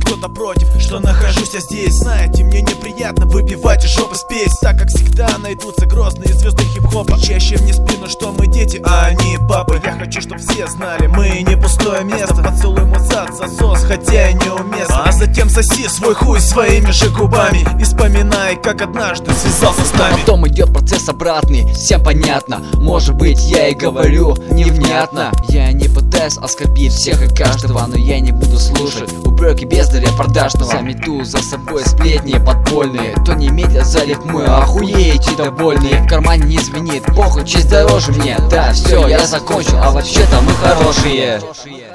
кто-то против, что нахожусь я здесь. Знаете, мне неприятно выпивать и жопы спесь, так как всегда найдутся грозные звезды хип-хопа, кричащие мне в спину, что мы дети, а они папы. Я хочу, чтоб все знали, мы не пустое место. Поцелуй мой зад, засос, хотя и неуместно. А затем соси свой хуй своими же губами и вспоминай, как однажды связался с нами. Потом идет процесс обратный, всем понятно. Может быть, я и говорю невнятно. Я не пытаюсь оскорбить всех и каждого, но я не буду слушать упреки бездаря продажного. Замету за собой сплетни подпольные. Кто не медля залит мой, охуеете довольные. В кармане не звенит, похуй, честь дороже мне. Да, все, я закончил, а вообще-то мы хорошие.